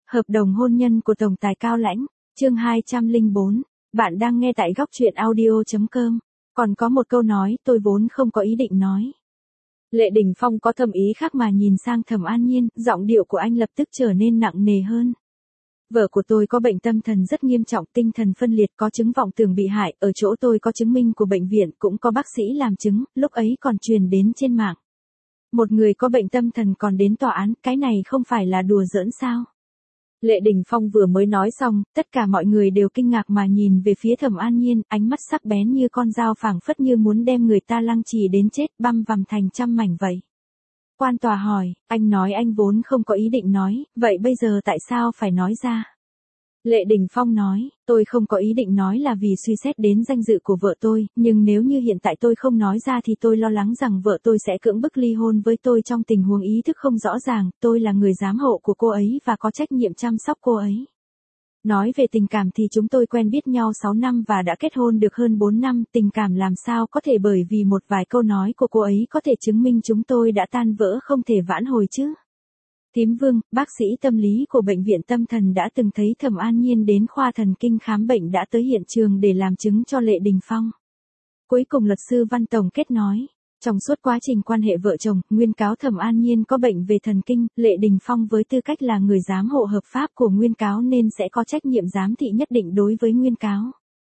Hợp đồng hôn nhân của Tổng tài Cao Lãnh, chương 204. Bạn đang nghe tại góc truyện audio.com. Còn có một câu nói tôi vốn không có ý định nói. Lệ Đình Phong có thâm ý khác mà nhìn sang Thẩm An Nhiên, giọng điệu của anh lập tức trở nên nặng nề hơn. Vợ của tôi có bệnh tâm thần rất nghiêm trọng, tinh thần phân liệt, có chứng vọng tưởng bị hại, ở chỗ tôi có chứng minh của bệnh viện, cũng có bác sĩ làm chứng, lúc ấy còn truyền đến trên mạng. Một người có bệnh tâm thần còn đến tòa án, cái này không phải là đùa giỡn sao? Lệ Đình Phong vừa mới nói xong, tất cả mọi người đều kinh ngạc mà nhìn về phía Thẩm An Nhiên, ánh mắt sắc bén như con dao phảng phất như muốn đem người ta lăng trì đến chết, băm vằm thành trăm mảnh vậy. Quan tòa hỏi, anh nói anh vốn không có ý định nói, vậy bây giờ tại sao phải nói ra? Lệ Đình Phong nói, tôi không có ý định nói là vì suy xét đến danh dự của vợ tôi, nhưng nếu như hiện tại tôi không nói ra thì tôi lo lắng rằng vợ tôi sẽ cưỡng bức ly hôn với tôi trong tình huống ý thức không rõ ràng, tôi là người giám hộ của cô ấy và có trách nhiệm chăm sóc cô ấy. Nói về tình cảm thì chúng tôi quen biết nhau 6 năm và đã kết hôn được hơn 4 năm, tình cảm làm sao có thể bởi vì một vài câu nói của cô ấy có thể chứng minh chúng tôi đã tan vỡ không thể vãn hồi chứ. Thím Vương, bác sĩ tâm lý của bệnh viện tâm thần đã từng thấy Thẩm An Nhiên đến khoa thần kinh khám bệnh đã tới hiện trường để làm chứng cho Lệ Đình Phong. Cuối cùng luật sư Văn tổng kết nói, trong suốt quá trình quan hệ vợ chồng, nguyên cáo Thẩm An Nhiên có bệnh về thần kinh, Lệ Đình Phong với tư cách là người giám hộ hợp pháp của nguyên cáo nên sẽ có trách nhiệm giám thị nhất định đối với nguyên cáo.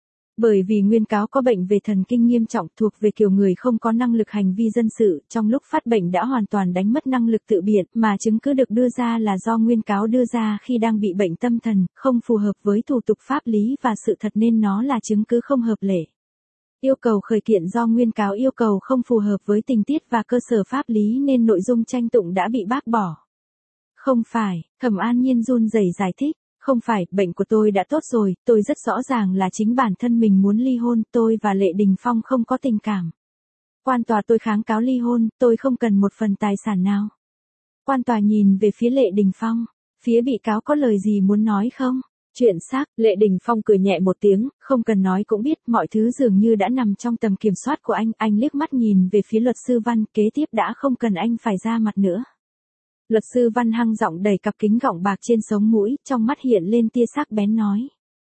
Bởi vì nguyên cáo có bệnh về thần kinh nghiêm trọng thuộc về kiểu người không có năng lực hành vi dân sự, trong lúc phát bệnh đã hoàn toàn đánh mất năng lực tự biện, mà chứng cứ được đưa ra là do nguyên cáo đưa ra khi đang bị bệnh tâm thần, không phù hợp với thủ tục pháp lý và sự thật nên nó là chứng cứ không hợp lệ. Yêu cầu khởi kiện do nguyên cáo yêu cầu không phù hợp với tình tiết và cơ sở pháp lý nên nội dung tranh tụng đã bị bác bỏ. Không phải, Thẩm An Nhiên run rẩy giải thích. Không phải, bệnh của tôi đã tốt rồi, tôi rất rõ ràng là chính bản thân mình muốn ly hôn, tôi và Lệ Đình Phong không có tình cảm. Quan tòa tôi kháng cáo ly hôn, tôi không cần một phần tài sản nào. Quan tòa nhìn về phía Lệ Đình Phong, phía bị cáo có lời gì muốn nói không? Chuyện xác, Lệ Đình Phong cười nhẹ một tiếng, không cần nói cũng biết, mọi thứ dường như đã nằm trong tầm kiểm soát của anh liếc mắt nhìn về phía luật sư Văn, kế tiếp đã không cần anh phải ra mặt nữa. Luật sư Văn hăng giọng đầy cặp kính gọng bạc trên sống mũi, trong mắt hiện lên tia sắc bén nói.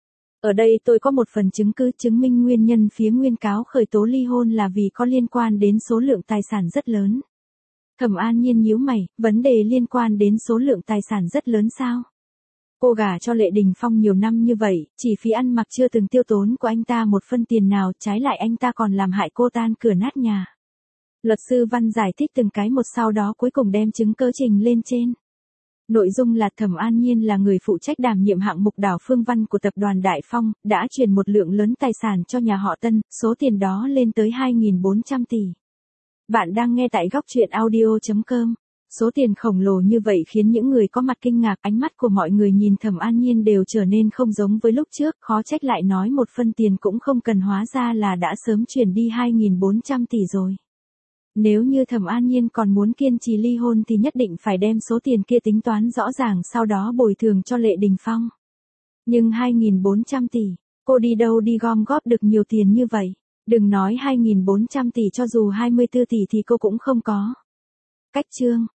Ở đây tôi có một phần chứng cứ chứng minh nguyên nhân phía nguyên cáo khởi tố ly hôn là vì có liên quan đến số lượng tài sản rất lớn. Thẩm An Nhiên nhíu mày, vấn đề liên quan đến số lượng tài sản rất lớn sao? Cô gả cho Lệ Đình Phong nhiều năm như vậy, chỉ phí ăn mặc chưa từng tiêu tốn của anh ta một phân tiền nào, trái lại anh ta còn làm hại cô tan cửa nát nhà. Luật sư Văn giải thích từng cái một sau đó cuối cùng đem chứng cứ trình lên trên. Nội dung là Thẩm An Nhiên là người phụ trách đảm nhiệm hạng mục đảo Phương Văn của tập đoàn Đại Phong, đã chuyển một lượng lớn tài sản cho nhà họ Tân, số tiền đó lên tới 2.400 tỷ. Bạn đang nghe tại góc truyện audio.com. Số tiền khổng lồ như vậy khiến những người có mặt kinh ngạc, ánh mắt của mọi người nhìn Thẩm An Nhiên đều trở nên không giống với lúc trước, khó trách lại nói một phân tiền cũng không cần, hóa ra là đã sớm chuyển đi 2.400 tỷ rồi. Nếu như Thẩm An Nhiên còn muốn kiên trì ly hôn thì nhất định phải đem số tiền kia tính toán rõ ràng sau đó bồi thường cho Lệ Đình Phong. Nhưng 2.400 tỷ, cô đi đâu đi gom góp được nhiều tiền như vậy? Đừng nói 2.400 tỷ, cho dù 24 tỷ thì cô cũng không có. Cách chương.